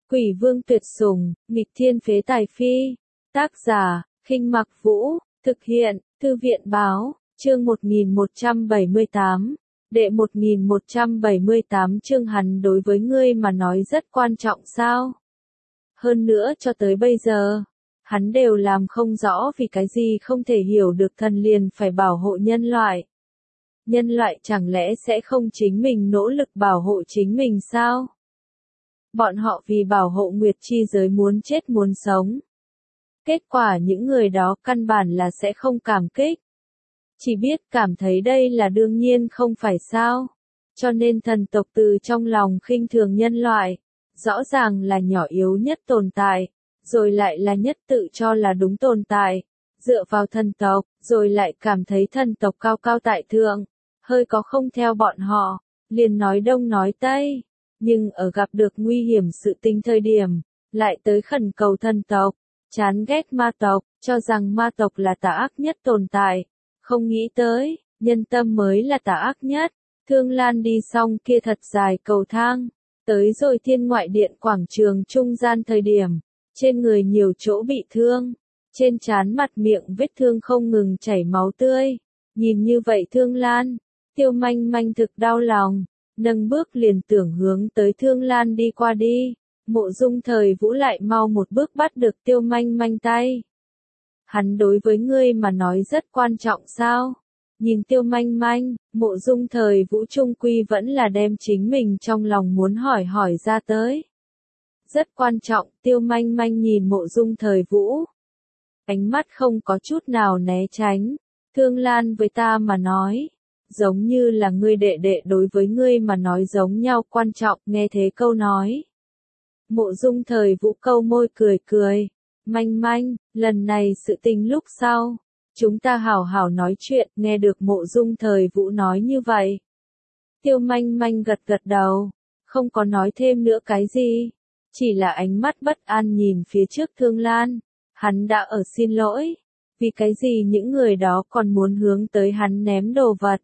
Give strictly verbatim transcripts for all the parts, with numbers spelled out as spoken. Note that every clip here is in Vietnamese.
Quỷ vương tuyệt sủng, nghịch thiên phế tài phi. Tác giả, Khinh Mặc Vũ, thực hiện, Thư viện báo, chương một nghìn một trăm bảy mươi tám. Đệ một nghìn một trăm bảy mươi tám chương hắn đối với ngươi mà nói rất quan trọng sao? Hơn nữa cho tới bây giờ, hắn đều làm không rõ vì cái gì không thể hiểu được thần liền phải bảo hộ nhân loại. Nhân loại chẳng lẽ sẽ không chính mình nỗ lực bảo hộ chính mình sao? Bọn họ vì bảo hộ Nguyệt chi giới muốn chết muốn sống. Kết quả những người đó căn bản là sẽ không cảm kích. Chỉ biết cảm thấy đây là đương nhiên không phải sao. Cho nên thần tộc từ trong lòng khinh thường nhân loại. Rõ ràng là nhỏ yếu nhất tồn tại. Rồi lại là nhất tự cho là đúng tồn tại. Dựa vào thần tộc, rồi lại cảm thấy thần tộc cao cao tại thượng. Hơi có không theo bọn họ. Liền nói đông nói tây. Nhưng ở gặp được nguy hiểm sự tình thời điểm, lại tới khẩn cầu thần tộc, chán ghét ma tộc, cho rằng ma tộc là tà ác nhất tồn tại. Không nghĩ tới, nhân tâm mới là tà ác nhất. Thương Lan đi xong kia thật dài cầu thang, tới rồi thiên ngoại điện quảng trường trung gian thời điểm, trên người nhiều chỗ bị thương, trên trán mặt miệng vết thương không ngừng chảy máu tươi. Nhìn như vậy Thương Lan, Tiêu Manh Manh thực đau lòng. Nâng bước liền tưởng hướng tới Thương Lan đi qua đi, Mộ Dung Thời Vũ lại mau một bước bắt được Tiêu Manh Manh tay. Hắn đối với ngươi mà nói rất quan trọng sao? Nhìn Tiêu Manh Manh, Mộ Dung Thời Vũ trung quy vẫn là đem chính mình trong lòng muốn hỏi hỏi ra tới. Rất quan trọng, Tiêu Manh Manh nhìn Mộ Dung Thời Vũ. Ánh mắt không có chút nào né tránh. Thương Lan với ta mà nói. Giống như là ngươi đệ đệ đối với ngươi mà nói giống nhau quan trọng, nghe thế câu nói. Mộ Dung Thời Vũ câu môi cười cười, Manh Manh, lần này sự tình lúc sau, chúng ta hảo hảo nói chuyện, nghe được Mộ Dung Thời Vũ nói như vậy. Tiêu Manh Manh gật gật đầu, không có nói thêm nữa cái gì, chỉ là ánh mắt bất an nhìn phía trước Thương Lan, hắn đã ở xin lỗi, vì cái gì những người đó còn muốn hướng tới hắn ném đồ vật.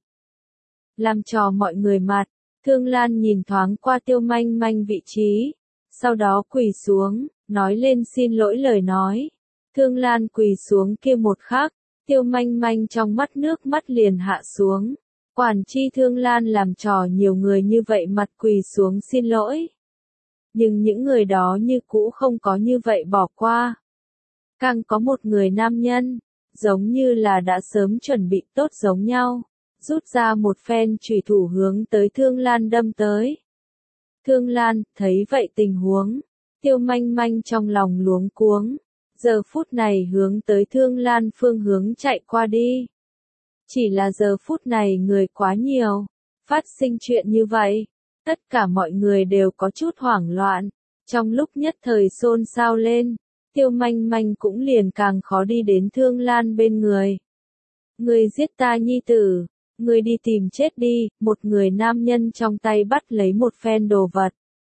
Làm trò mọi người mặt, Thương Lan nhìn thoáng qua Tiêu Manh Manh vị trí, sau đó quỳ xuống, nói lên xin lỗi lời nói. Thương Lan quỳ xuống kia một khắc, Tiêu Manh Manh trong mắt nước mắt liền hạ xuống. Quản chi Thương Lan làm trò nhiều người như vậy mặt quỳ xuống xin lỗi. Nhưng những người đó như cũ không có như vậy bỏ qua. Càng có một người nam nhân, giống như là đã sớm chuẩn bị tốt giống nhau. Rút ra một phen chủy thủ hướng tới Thương Lan đâm tới. Thương Lan, thấy vậy tình huống, Tiêu Manh Manh trong lòng luống cuống, giờ phút này hướng tới Thương Lan phương hướng chạy qua đi. Chỉ là giờ phút này người quá nhiều, phát sinh chuyện như vậy, tất cả mọi người đều có chút hoảng loạn, trong lúc nhất thời xôn xao lên, Tiêu Manh Manh cũng liền càng khó đi đến Thương Lan bên người. Người giết ta nhi tử. Người đi tìm chết đi, một người nam nhân trong tay bắt lấy một phen đồ vật.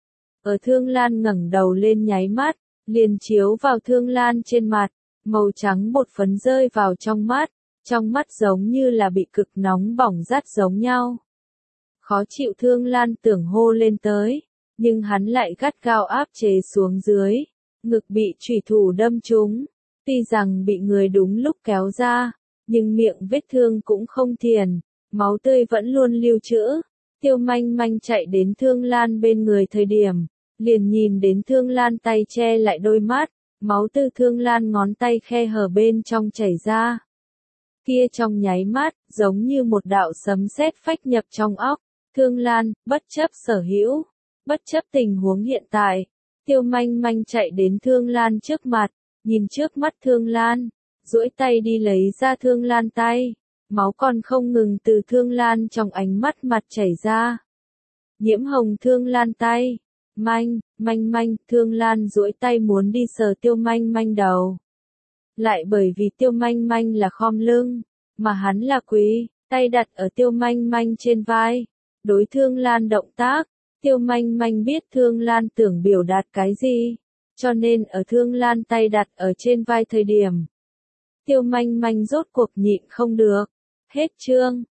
Ở Thương Lan ngẩng đầu lên nháy mắt, liền chiếu vào Thương Lan trên mặt, màu trắng bột phấn rơi vào trong mắt, trong mắt giống như là bị cực nóng bỏng rát giống nhau. Khó chịu Thương Lan tưởng hô lên tới, nhưng hắn lại gắt gao áp chế xuống dưới, ngực bị chủy thủ đâm trúng, tuy rằng bị người đúng lúc kéo ra, nhưng miệng vết thương cũng không thiền. Máu tươi vẫn luôn lưu trữ. Tiêu Manh Manh chạy đến Thương Lan bên người thời điểm, liền nhìn đến Thương Lan tay che lại đôi mắt, máu từ Thương Lan ngón tay khe hở bên trong chảy ra. Kia trong nháy mắt, giống như một đạo sấm sét phách nhập trong óc. Thương Lan, bất chấp sở hữu, bất chấp tình huống hiện tại, Tiêu Manh Manh chạy đến Thương Lan trước mặt, nhìn trước mắt Thương Lan, duỗi tay đi lấy ra Thương Lan tay. Máu còn không ngừng từ Thương Lan trong ánh mắt mặt chảy ra. Nhiễm hồng Thương Lan tay. Manh, Manh Manh, Thương Lan duỗi tay muốn đi sờ Tiêu Manh Manh đầu. Lại bởi vì Tiêu Manh Manh là khom lưng, mà hắn là quỳ, tay đặt ở Tiêu Manh Manh trên vai. Đối Thương Lan động tác, Tiêu Manh Manh biết Thương Lan tưởng biểu đạt cái gì, cho nên ở Thương Lan tay đặt ở trên vai thời điểm. Tiêu Manh Manh rốt cuộc nhịn không được. Hết chương.